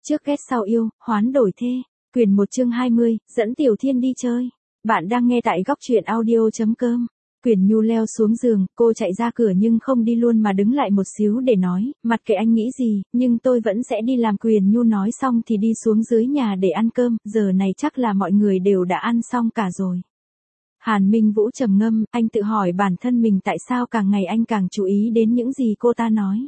Trước ghét sau yêu, hoán đổi thê. Quyền 1 chương 20, dẫn Tiểu Thiên đi chơi. Bạn đang nghe tại góc truyện audio.com. Quyền Nhu leo xuống giường, cô chạy ra cửa nhưng không đi luôn mà đứng lại một xíu để nói, mặc kệ anh nghĩ gì, nhưng tôi vẫn sẽ đi làm. Quyền Nhu nói xong thì đi xuống dưới nhà để ăn cơm, giờ này chắc là mọi người đều đã ăn xong cả rồi. Hàn Minh Vũ trầm ngâm, anh tự hỏi bản thân mình tại sao càng ngày anh càng chú ý đến những gì cô ta nói.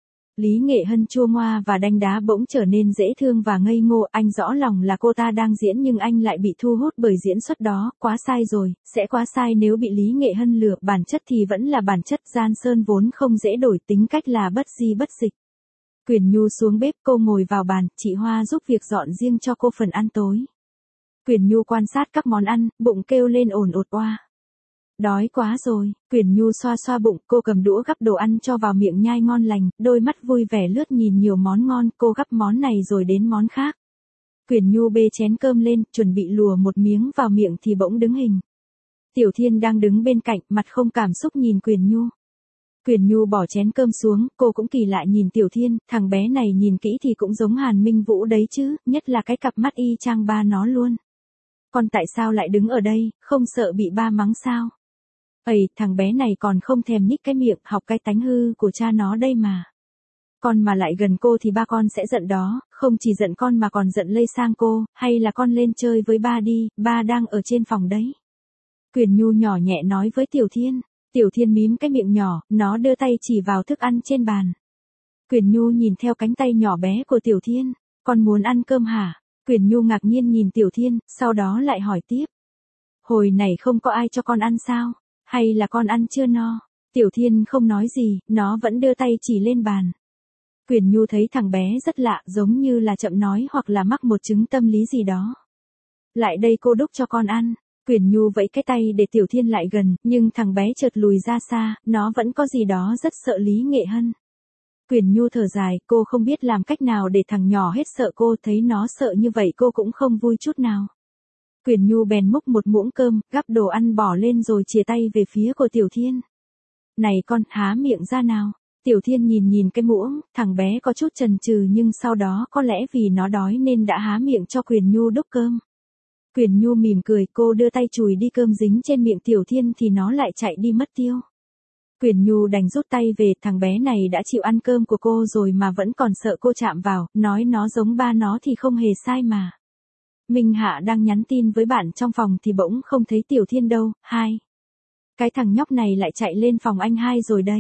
Lý Nghệ Hân chua ngoa và đanh đá bỗng trở nên dễ thương và ngây ngô, anh rõ lòng là cô ta đang diễn nhưng anh lại bị thu hút bởi diễn xuất đó, quá sai rồi, sẽ quá sai nếu bị Lý Nghệ Hân lừa, bản chất thì vẫn là bản chất, Giang Sơn vốn không dễ đổi, tính cách là bất di bất dịch. Quyền Nhu xuống bếp, cô ngồi vào bàn, chị Hoa giúp việc dọn riêng cho cô phần ăn tối. Quyền Nhu quan sát các món ăn, bụng kêu lên ồn ột oa. Đói quá rồi, Quyền Nhu xoa xoa bụng, cô cầm đũa gắp đồ ăn cho vào miệng nhai ngon lành, đôi mắt vui vẻ lướt nhìn nhiều món ngon, cô gắp món này rồi đến món khác. Quyền Nhu bê chén cơm lên, chuẩn bị lùa một miếng vào miệng thì bỗng đứng hình. Tiểu Thiên đang đứng bên cạnh, mặt không cảm xúc nhìn Quyền Nhu. Quyền Nhu bỏ chén cơm xuống, cô cũng kỳ lạ nhìn Tiểu Thiên, thằng bé này nhìn kỹ thì cũng giống Hàn Minh Vũ đấy chứ, nhất là cái cặp mắt y chang ba nó luôn. Con tại sao lại đứng ở đây, không sợ bị ba mắng sao? Ây, thằng bé này còn không thèm nhích cái miệng, học cái tánh hư của cha nó đây mà. Con mà lại gần cô thì ba con sẽ giận đó, không chỉ giận con mà còn giận lây sang cô, hay là con lên chơi với ba đi, ba đang ở trên phòng đấy. Quyền Nhu nhỏ nhẹ nói với Tiểu Thiên. Tiểu Thiên mím cái miệng nhỏ, nó đưa tay chỉ vào thức ăn trên bàn. Quyền Nhu nhìn theo cánh tay nhỏ bé của Tiểu Thiên, con muốn ăn cơm hả? Quyền Nhu ngạc nhiên nhìn Tiểu Thiên, sau đó lại hỏi tiếp. Hồi này không có ai cho con ăn sao? Hay là con ăn chưa no? Tiểu Thiên không nói gì, nó vẫn đưa tay chỉ lên bàn. Quyền Nhu thấy thằng bé rất lạ, giống như là chậm nói hoặc là mắc một chứng tâm lý gì đó. Lại đây cô đút cho con ăn. Quyền Nhu vẫy cái tay để Tiểu Thiên lại gần, nhưng thằng bé chợt lùi ra xa, nó vẫn có gì đó rất sợ Lý Nghệ Hân. Quyền Nhu thở dài, cô không biết làm cách nào để thằng nhỏ hết sợ cô, thấy nó sợ như vậy cô cũng không vui chút nào. Quyền Nhu bèn múc một muỗng cơm, gắp đồ ăn bỏ lên rồi chìa tay về phía của Tiểu Thiên. Này con, há miệng ra nào. Tiểu Thiên nhìn cái muỗng, thằng bé có chút chần chừ nhưng sau đó có lẽ vì nó đói nên đã há miệng cho Quyền Nhu đút cơm. Quyền Nhu mỉm cười, cô đưa tay chùi đi cơm dính trên miệng Tiểu Thiên thì nó lại chạy đi mất tiêu. Quyền Nhu đành rút tay về, thằng bé này đã chịu ăn cơm của cô rồi mà vẫn còn sợ cô chạm vào, nói nó giống ba nó thì không hề sai mà. Minh Hạ đang nhắn tin với bạn trong phòng thì bỗng không thấy Tiểu Thiên đâu. Cái thằng nhóc này lại chạy lên phòng anh hai rồi đây.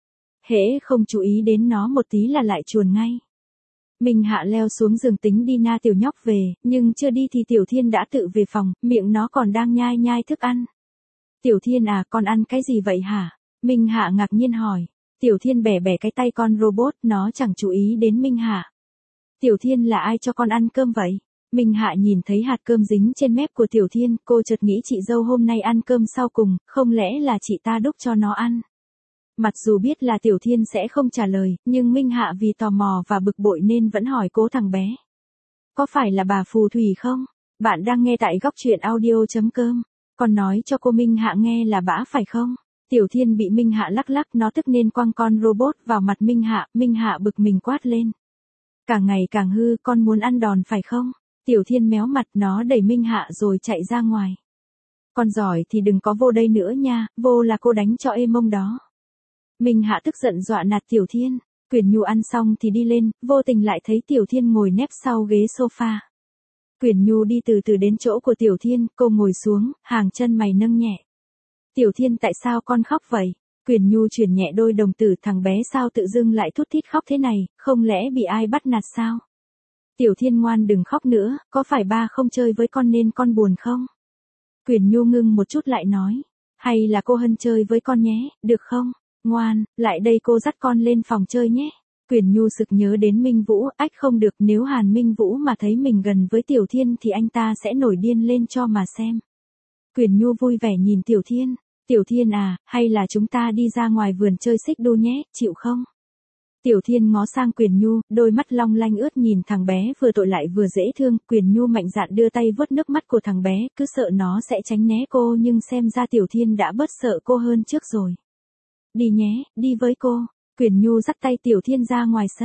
Hễ không chú ý đến nó một tí là lại chuồn ngay. Minh Hạ leo xuống giường tính đi na tiểu nhóc về, nhưng chưa đi thì Tiểu Thiên đã tự về phòng, miệng nó còn đang nhai thức ăn. Tiểu Thiên à, con ăn cái gì vậy hả? Minh Hạ ngạc nhiên hỏi. Tiểu Thiên bẻ cái tay con robot, nó chẳng chú ý đến Minh Hạ. Tiểu Thiên là ai cho con ăn cơm vậy? Minh Hạ nhìn thấy hạt cơm dính trên mép của Tiểu Thiên, cô chợt nghĩ chị dâu hôm nay ăn cơm sau cùng, không lẽ là chị ta đút cho nó ăn? Mặc dù biết là Tiểu Thiên sẽ không trả lời, nhưng Minh Hạ vì tò mò và bực bội nên vẫn hỏi cố thằng bé. Có phải là bà phù thủy không? Bạn đang nghe tại góc truyện audio.com. Con nói cho cô Minh Hạ nghe là bã phải không? Tiểu Thiên bị Minh Hạ lắc, nó tức nên quăng con robot vào mặt Minh Hạ bực mình quát lên. Càng ngày càng hư, con muốn ăn đòn phải không? Tiểu Thiên méo mặt, nó đẩy Minh Hạ rồi chạy ra ngoài. Con giỏi thì đừng có vô đây nữa nha, vô là cô đánh cho ê mông đó. Minh Hạ tức giận dọa nạt Tiểu Thiên. Quyền Nhu ăn xong thì đi lên, vô tình lại thấy Tiểu Thiên ngồi nép sau ghế sofa. Quyền Nhu đi từ từ đến chỗ của Tiểu Thiên, cô ngồi xuống, hàng chân mày nâng nhẹ. Tiểu Thiên tại sao con khóc vậy? Quyền Nhu chuyển nhẹ đôi đồng tử, thằng bé sao tự dưng lại thút thít khóc thế này, không lẽ bị ai bắt nạt sao? Tiểu Thiên ngoan đừng khóc nữa, có phải ba không chơi với con nên con buồn không? Quyền Nhu ngưng một chút lại nói. Hay là cô Hân chơi với con nhé, được không? Ngoan, lại đây cô dắt con lên phòng chơi nhé. Quyền Nhu sực nhớ đến Minh Vũ, không được, nếu Hàn Minh Vũ mà thấy mình gần với Tiểu Thiên thì anh ta sẽ nổi điên lên cho mà xem. Quyền Nhu vui vẻ nhìn Tiểu Thiên. Tiểu Thiên à, hay là chúng ta đi ra ngoài vườn chơi xích đu nhé, chịu không? Tiểu Thiên ngó sang Quyền Nhu, đôi mắt long lanh ướt nhìn thằng bé vừa tội lại vừa dễ thương. Quyền Nhu mạnh dạn đưa tay vuốt nước mắt của thằng bé, cứ sợ nó sẽ tránh né cô nhưng xem ra Tiểu Thiên đã bớt sợ cô hơn trước rồi. Đi nhé, đi với cô. Quyền Nhu dắt tay Tiểu Thiên ra ngoài sân.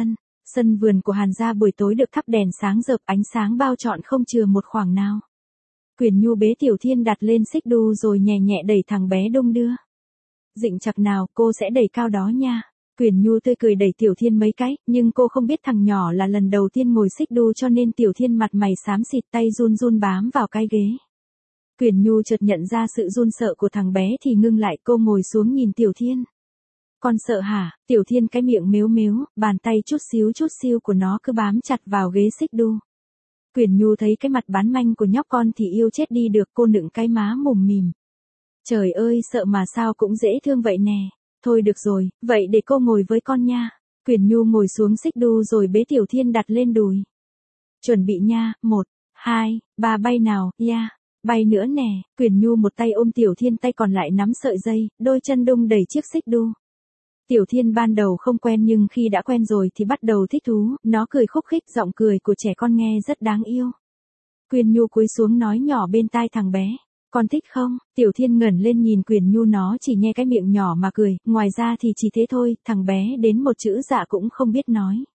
Sân vườn của Hàn gia buổi tối được thắp đèn sáng rực, ánh sáng bao trọn không chừa một khoảng nào. Quyền Nhu bế Tiểu Thiên đặt lên xích đu rồi nhẹ nhẹ đẩy thằng bé đung đưa. Dịnh chặt nào, cô sẽ đẩy cao đó nha. Quyền Nhu tươi cười đẩy Tiểu Thiên mấy cái, nhưng cô không biết thằng nhỏ là lần đầu tiên ngồi xích đu cho nên Tiểu Thiên mặt mày xám xịt, tay run run bám vào cái ghế. Quyền Nhu chợt nhận ra sự run sợ của thằng bé thì ngưng lại, cô ngồi xuống nhìn Tiểu Thiên. Con sợ hả? Tiểu Thiên cái miệng mếu mếu, bàn tay chút xíu của nó cứ bám chặt vào ghế xích đu. Quyền Nhu thấy cái mặt bán manh của nhóc con thì yêu chết đi được, cô nựng cái má mồm mìm. Trời ơi, sợ mà sao cũng dễ thương vậy nè. Thôi được rồi, vậy để cô ngồi với con nha. Quyền Nhu ngồi xuống xích đu rồi bế Tiểu Thiên đặt lên đùi. Chuẩn bị nha, 1, 2, 3 bay nào, yeah. Bay nữa nè. Quyền Nhu một tay ôm Tiểu Thiên, tay còn lại nắm sợi dây, đôi chân đung đẩy chiếc xích đu. Tiểu Thiên ban đầu không quen nhưng khi đã quen rồi thì bắt đầu thích thú, nó cười khúc khích, giọng cười của trẻ con nghe rất đáng yêu. Quyền Nhu cúi xuống nói nhỏ bên tai thằng bé, con thích không? Tiểu Thiên ngẩng lên nhìn Quyền Nhu, nó chỉ nhe cái miệng nhỏ mà cười, ngoài ra thì chỉ thế thôi, thằng bé đến một chữ dạ cũng không biết nói.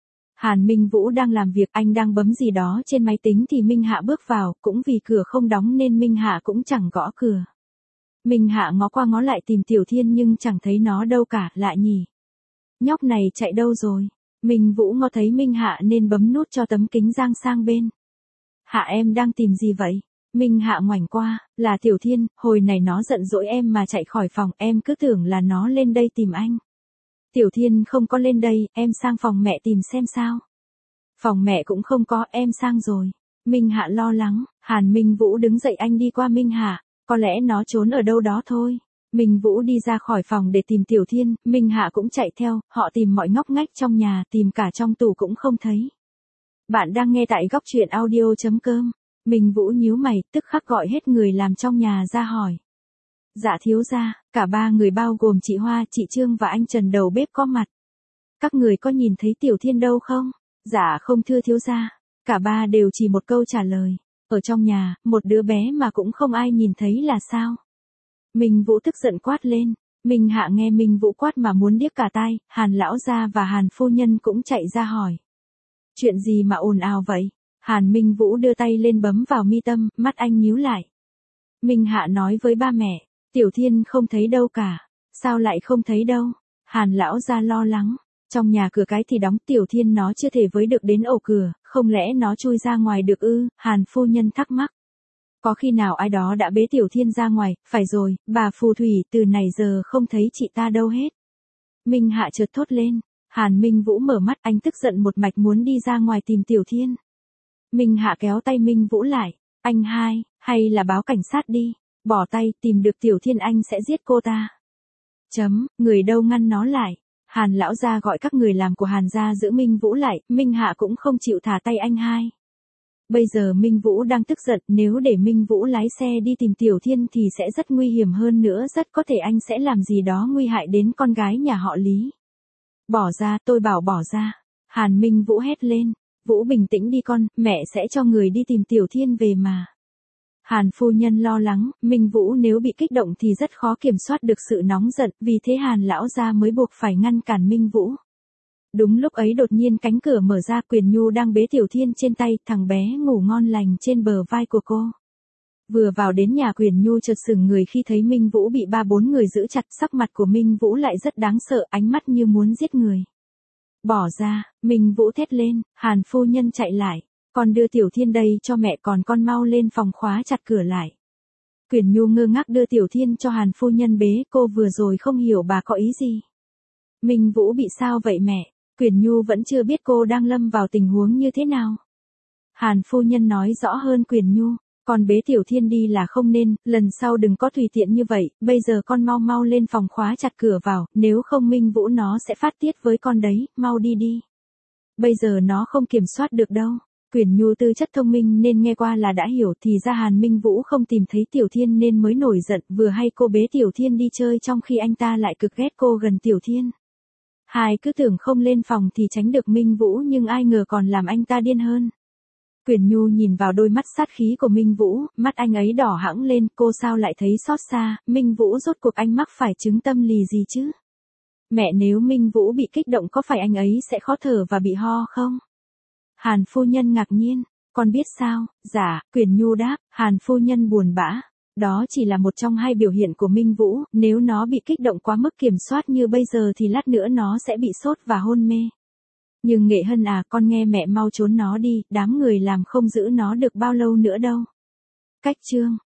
Hàn Minh Vũ đang làm việc, anh đang bấm gì đó trên máy tính thì Minh Hạ bước vào, cũng vì cửa không đóng nên Minh Hạ cũng chẳng gõ cửa. Minh Hạ ngó qua ngó lại tìm Tiểu Thiên nhưng chẳng thấy nó đâu cả, lạ nhỉ. Nhóc này chạy đâu rồi? Minh Vũ ngó thấy Minh Hạ nên bấm nút cho tấm kính giang sang bên. Hạ em đang tìm gì vậy? Minh Hạ ngoảnh qua, là Tiểu Thiên, hồi này nó giận dỗi em mà chạy khỏi phòng, em cứ tưởng là nó lên đây tìm anh. Tiểu Thiên không có lên đây, em sang phòng mẹ tìm xem sao. Phòng mẹ cũng không có, em sang rồi. Minh Hạ lo lắng, Hàn Minh Vũ đứng dậy, anh đi qua Minh Hạ. Có lẽ nó trốn ở đâu đó thôi. Minh Vũ đi ra khỏi phòng để tìm Tiểu Thiên, Minh Hạ cũng chạy theo, họ tìm mọi ngóc ngách trong nhà, tìm cả trong tủ cũng không thấy. Bạn đang nghe tại góc truyện audio.com. Minh Vũ nhíu mày, tức khắc gọi hết người làm trong nhà ra hỏi. Dạ thiếu gia, cả ba người bao gồm chị Hoa, chị Trương và anh Trần đầu bếp có mặt. Các người có nhìn thấy Tiểu Thiên đâu không? Dạ không thưa thiếu gia. Cả ba đều chỉ một câu trả lời. Ở trong nhà, một đứa bé mà cũng không ai nhìn thấy là sao? Minh Vũ tức giận quát lên. Minh Hạ nghe Minh Vũ quát mà muốn điếc cả tai, Hàn lão gia và Hàn phu nhân cũng chạy ra hỏi. Chuyện gì mà ồn ào vậy? Hàn Minh Vũ đưa tay lên bấm vào mi tâm, mắt anh nhíu lại. Minh Hạ nói với ba mẹ, Tiểu Thiên không thấy đâu cả. Sao lại không thấy đâu? Hàn lão gia lo lắng. Trong nhà cửa cái thì đóng, Tiểu Thiên nó chưa thể với được đến ổ cửa, không lẽ nó chui ra ngoài được ư? Hàn phu nhân thắc mắc. Có khi nào ai đó đã bế Tiểu Thiên ra ngoài, phải rồi, bà phù thủy từ này giờ không thấy chị ta đâu hết. Minh Hạ chợt thốt lên. Hàn Minh Vũ mở mắt, anh tức giận một mạch muốn đi ra ngoài tìm Tiểu Thiên. Minh Hạ kéo tay Minh Vũ lại. Anh hai, hay là báo cảnh sát đi. Bỏ tay, tìm được Tiểu Thiên anh sẽ giết cô ta. Người đâu ngăn nó lại. Hàn lão gia gọi các người làm của Hàn gia giữ Minh Vũ lại, Minh Hạ cũng không chịu thả tay anh hai. Bây giờ Minh Vũ đang tức giận, nếu để Minh Vũ lái xe đi tìm Tiểu Thiên thì sẽ rất nguy hiểm, hơn nữa rất có thể anh sẽ làm gì đó nguy hại đến con gái nhà họ Lý. Bỏ ra, tôi bảo bỏ ra. Hàn Minh Vũ hét lên. Vũ bình tĩnh đi con, mẹ sẽ cho người đi tìm Tiểu Thiên về mà. Hàn phu nhân lo lắng, Minh Vũ nếu bị kích động thì rất khó kiểm soát được sự nóng giận, vì thế Hàn lão gia mới buộc phải ngăn cản Minh Vũ. Đúng lúc ấy đột nhiên cánh cửa mở ra, Quyền Nhu đang bế Tiểu Thiên trên tay, thằng bé ngủ ngon lành trên bờ vai của cô. Vừa vào đến nhà, Quyền Nhu chợt sững người khi thấy Minh Vũ bị 3-4 người giữ chặt, sắc mặt của Minh Vũ lại rất đáng sợ, ánh mắt như muốn giết người. Bỏ ra, Minh Vũ thét lên, Hàn phu nhân chạy lại. Con đưa Tiểu Thiên đây cho mẹ, còn con mau lên phòng khóa chặt cửa lại. Quyền Nhu ngơ ngác đưa Tiểu Thiên cho Hàn phu nhân bế, cô vừa rồi không hiểu bà có ý gì. Minh Vũ bị sao vậy mẹ? Quyền Nhu vẫn chưa biết cô đang lâm vào tình huống như thế nào. Hàn phu nhân nói rõ hơn Quyền Nhu, con bế Tiểu Thiên đi là không nên, lần sau đừng có tùy tiện như vậy, bây giờ con mau lên phòng khóa chặt cửa vào, nếu không Minh Vũ nó sẽ phát tiết với con đấy, mau đi đi. Bây giờ nó không kiểm soát được đâu. Quyền Nhu tư chất thông minh nên nghe qua là đã hiểu, thì ra Hàn Minh Vũ không tìm thấy Tiểu Thiên nên mới nổi giận, vừa hay cô bế Tiểu Thiên đi chơi trong khi anh ta lại cực ghét cô gần Tiểu Thiên. Hai cứ tưởng không lên phòng thì tránh được Minh Vũ nhưng ai ngờ còn làm anh ta điên hơn. Quyền Nhu nhìn vào đôi mắt sát khí của Minh Vũ, mắt anh ấy đỏ hẳn lên, cô sao lại thấy xót xa, Minh Vũ rốt cuộc anh mắc phải chứng tâm lý gì chứ? Mẹ nếu Minh Vũ bị kích động có phải anh ấy sẽ khó thở và bị ho không? Hàn phu nhân ngạc nhiên, con biết sao? Dạ, Quyền Nhu đáp, Hàn phu nhân buồn bã. Đó chỉ là một trong hai biểu hiện của Minh Vũ, nếu nó bị kích động quá mức kiểm soát như bây giờ thì lát nữa nó sẽ bị sốt và hôn mê. Nhưng Nghệ Hân à, con nghe mẹ mau trốn nó đi, đám người làm không giữ nó được bao lâu nữa đâu. Cách chương